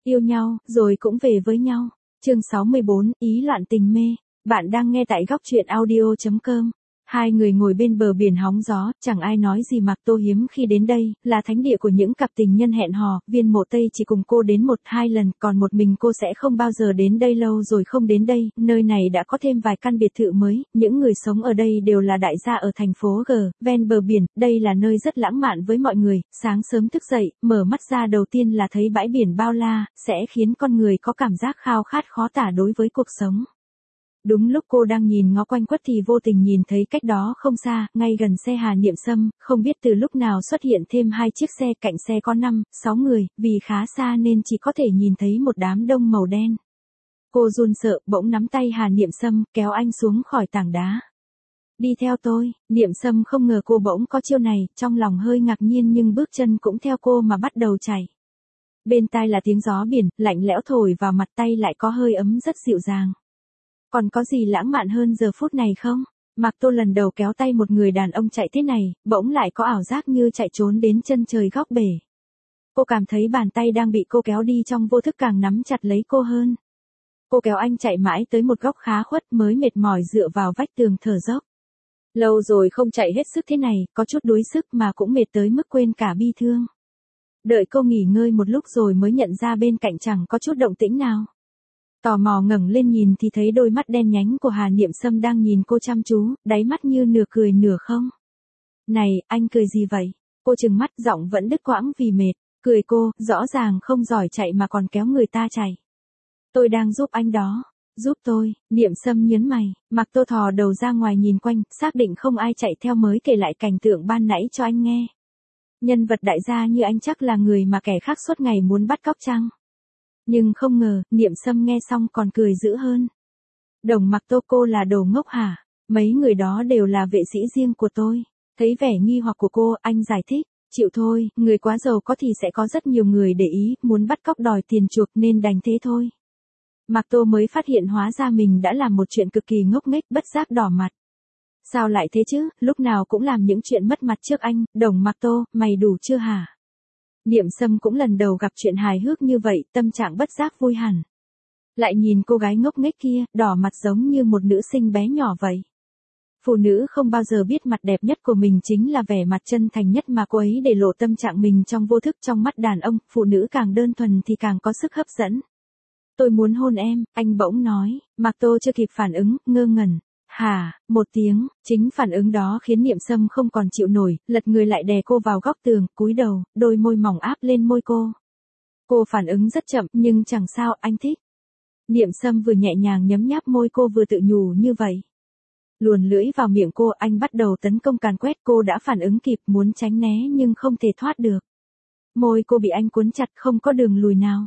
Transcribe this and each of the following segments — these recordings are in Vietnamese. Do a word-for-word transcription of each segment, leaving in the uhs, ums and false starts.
Yêu nhau, rồi cũng về với nhau. Chương sáu mươi bốn, ý loạn tình mê. Bạn đang nghe tại góc truyện audio chấm com. Hai người ngồi bên bờ biển hóng gió, chẳng ai nói gì. Mạc Tô hiếm khi đến đây, là thánh địa của những cặp tình nhân hẹn hò. Viên Mộ Tây chỉ cùng cô đến một hai lần, còn một mình cô sẽ không bao giờ đến đây. Lâu rồi không đến đây, nơi này đã có thêm vài căn biệt thự mới. Những người sống ở đây đều là đại gia ở thành phố G, ven bờ biển. Đây là nơi rất lãng mạn với mọi người. Sáng sớm thức dậy, mở mắt ra đầu tiên là thấy bãi biển bao la, sẽ khiến con người có cảm giác khao khát khó tả đối với cuộc sống. Đúng lúc cô đang nhìn ngó quanh quất thì vô tình nhìn thấy cách đó không xa, ngay gần xe Hà Niệm Sâm, không biết từ lúc nào xuất hiện thêm hai chiếc xe, cạnh xe có năm, sáu người, vì khá xa nên chỉ có thể nhìn thấy một đám đông màu đen. Cô run sợ, bỗng nắm tay Hà Niệm Sâm, kéo anh xuống khỏi tảng đá. Đi theo tôi. Niệm Sâm không ngờ cô bỗng có chiêu này, trong lòng hơi ngạc nhiên nhưng bước chân cũng theo cô mà bắt đầu chạy. Bên tai là tiếng gió biển, lạnh lẽo thổi vào mặt, tay lại có hơi ấm rất dịu dàng. Còn có gì lãng mạn hơn giờ phút này không? Mạc Tô lần đầu kéo tay một người đàn ông chạy thế này, bỗng lại có ảo giác như chạy trốn đến chân trời góc bể. Cô cảm thấy bàn tay đang bị cô kéo đi trong vô thức càng nắm chặt lấy cô hơn. Cô kéo anh chạy mãi tới một góc khá khuất mới mệt mỏi dựa vào vách tường thở dốc. Lâu rồi không chạy hết sức thế này, có chút đuối sức mà cũng mệt tới mức quên cả bi thương. Đợi cô nghỉ ngơi một lúc rồi mới nhận ra bên cạnh chẳng có chút động tĩnh nào. Tò mò ngẩng lên nhìn thì thấy đôi mắt đen nhánh của Hà Niệm Sâm đang nhìn cô chăm chú, đáy mắt như nửa cười nửa không. Này, anh cười gì vậy? Cô trừng mắt, giọng vẫn đứt quãng vì mệt. Cười cô, rõ ràng không giỏi chạy mà còn kéo người ta chạy. Tôi đang giúp anh đó. Giúp tôi. Niệm Sâm nhớn mày. Mạc Tô thò đầu ra ngoài nhìn quanh, xác định không ai chạy theo mới kể lại cảnh tượng ban nãy cho anh nghe. Nhân vật đại gia như anh chắc là người mà kẻ khác suốt ngày muốn bắt cóc chăng? Nhưng không ngờ, Niệm Sâm nghe xong còn cười dữ hơn. Đồng Mạc Tô, cô là đồ ngốc hả? Mấy người đó đều là vệ sĩ riêng của tôi. Thấy vẻ nghi hoặc của cô, anh giải thích. Chịu thôi, người quá giàu có thì sẽ có rất nhiều người để ý, muốn bắt cóc đòi tiền chuộc nên đành thế thôi. Mạc Tô mới phát hiện hóa ra mình đã làm một chuyện cực kỳ ngốc nghếch, bất giác đỏ mặt. Sao lại thế chứ, lúc nào cũng làm những chuyện mất mặt trước anh. Đồng Mạc Tô, mày đủ chưa hả? Niệm Sâm cũng lần đầu gặp chuyện hài hước như vậy, tâm trạng bất giác vui hẳn. Lại nhìn cô gái ngốc nghếch kia, đỏ mặt giống như một nữ sinh bé nhỏ vậy. Phụ nữ không bao giờ biết mặt đẹp nhất của mình chính là vẻ mặt chân thành nhất mà cô ấy để lộ tâm trạng mình trong vô thức. Trong mắt đàn ông, phụ nữ càng đơn thuần thì càng có sức hấp dẫn. Tôi muốn hôn em, anh bỗng nói. Mạc Tô chưa kịp phản ứng, ngơ ngẩn. Hả, một tiếng, chính phản ứng đó khiến Niệm Sâm không còn chịu nổi, lật người lại đè cô vào góc tường, cúi đầu, đôi môi mỏng áp lên môi cô. Cô phản ứng rất chậm, nhưng chẳng sao, anh thích. Niệm Sâm vừa nhẹ nhàng nhấm nháp môi cô vừa tự nhủ như vậy. Luồn lưỡi vào miệng cô, anh bắt đầu tấn công càn quét. Cô đã phản ứng kịp, muốn tránh né nhưng không thể thoát được. Môi cô bị anh cuốn chặt, không có đường lùi nào.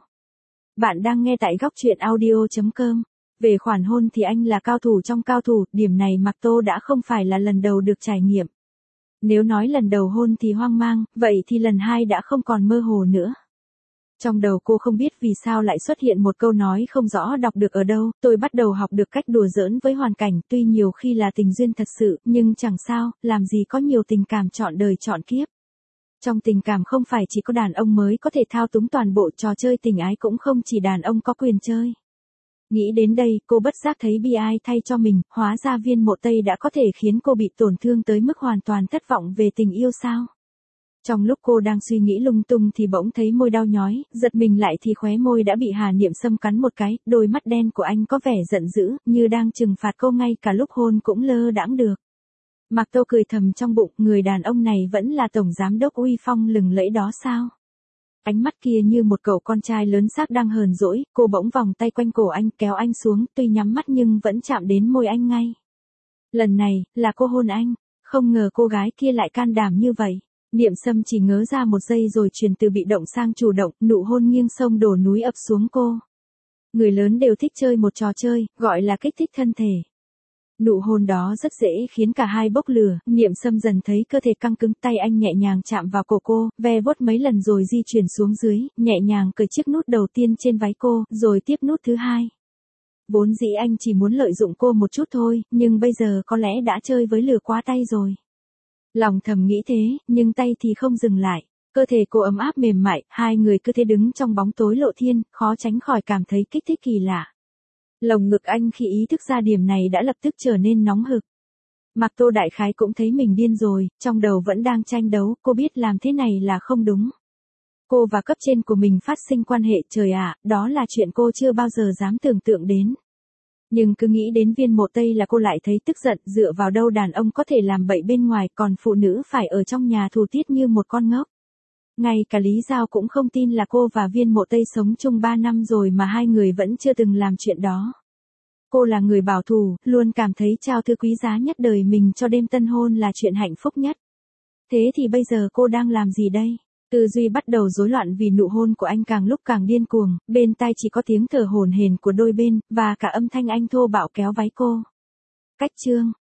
Bạn đang nghe tại góc truyện audio chấm com. Về khoản hôn thì anh là cao thủ trong cao thủ, điểm này Mạc Tô đã không phải là lần đầu được trải nghiệm. Nếu nói lần đầu hôn thì hoang mang, vậy thì lần hai đã không còn mơ hồ nữa. Trong đầu cô không biết vì sao lại xuất hiện một câu nói không rõ đọc được ở đâu, tôi bắt đầu học được cách đùa giỡn với hoàn cảnh, tuy nhiều khi là tình duyên thật sự, nhưng chẳng sao, làm gì có nhiều tình cảm trọn đời trọn kiếp. Trong tình cảm không phải chỉ có đàn ông mới có thể thao túng toàn bộ trò chơi tình ái, cũng không chỉ đàn ông có quyền chơi. Nghĩ đến đây, cô bất giác thấy bi ai thay cho mình, hóa ra Viên Mộ Tây đã có thể khiến cô bị tổn thương tới mức hoàn toàn thất vọng về tình yêu sao? Trong lúc cô đang suy nghĩ lung tung thì bỗng thấy môi đau nhói, giật mình lại thì khóe môi đã bị Hà Niệm Sâm cắn một cái, đôi mắt đen của anh có vẻ giận dữ, như đang trừng phạt cô, ngay cả lúc hôn cũng lơ đãng được. Mạc Tô cười thầm trong bụng, người đàn ông này vẫn là tổng giám đốc uy phong lừng lẫy đó sao? Ánh mắt kia như một cậu con trai lớn xác đang hờn dỗi, cô bỗng vòng tay quanh cổ anh, kéo anh xuống, tuy nhắm mắt nhưng vẫn chạm đến môi anh ngay. Lần này, là cô hôn anh, không ngờ cô gái kia lại can đảm như vậy. Niệm Sâm chỉ ngớ ra một giây rồi chuyển từ bị động sang chủ động, nụ hôn nghiêng sông đổ núi ập xuống cô. Người lớn đều thích chơi một trò chơi, gọi là kích thích thân thể. Nụ hôn đó rất dễ khiến cả hai bốc lửa, Niệm Sâm dần thấy cơ thể căng cứng, tay anh nhẹ nhàng chạm vào cổ cô, ve vuốt mấy lần rồi di chuyển xuống dưới, nhẹ nhàng cởi chiếc nút đầu tiên trên váy cô, rồi tiếp nút thứ hai. Vốn dĩ anh chỉ muốn lợi dụng cô một chút thôi, nhưng bây giờ có lẽ đã chơi với lửa quá tay rồi. Lòng thầm nghĩ thế, nhưng tay thì không dừng lại. Cơ thể cô ấm áp mềm mại, hai người cứ thế đứng trong bóng tối lộ thiên, khó tránh khỏi cảm thấy kích thích kỳ lạ. Lồng ngực anh khi ý thức ra điểm này đã lập tức trở nên nóng hực. Mạc Tô đại khái cũng thấy mình điên rồi, trong đầu vẫn đang tranh đấu, cô biết làm thế này là không đúng. Cô và cấp trên của mình phát sinh quan hệ, trời ạ, đó là chuyện cô chưa bao giờ dám tưởng tượng đến. Nhưng cứ nghĩ đến Viên Mộ Tây là cô lại thấy tức giận, dựa vào đâu đàn ông có thể làm bậy bên ngoài, còn phụ nữ phải ở trong nhà thù tiết như một con ngốc. Ngay cả Lý Giao cũng không tin là cô và Viên Mộ Tây sống chung ba năm rồi mà hai người vẫn chưa từng làm chuyện đó. Cô là người bảo thủ, luôn cảm thấy trao thứ quý giá nhất đời mình cho đêm tân hôn là chuyện hạnh phúc nhất. Thế thì bây giờ cô đang làm gì đây? Tư duy bắt đầu rối loạn vì nụ hôn của anh càng lúc càng điên cuồng, bên tai chỉ có tiếng thở hổn hển của đôi bên, và cả âm thanh anh thô bạo kéo váy cô. Cách chương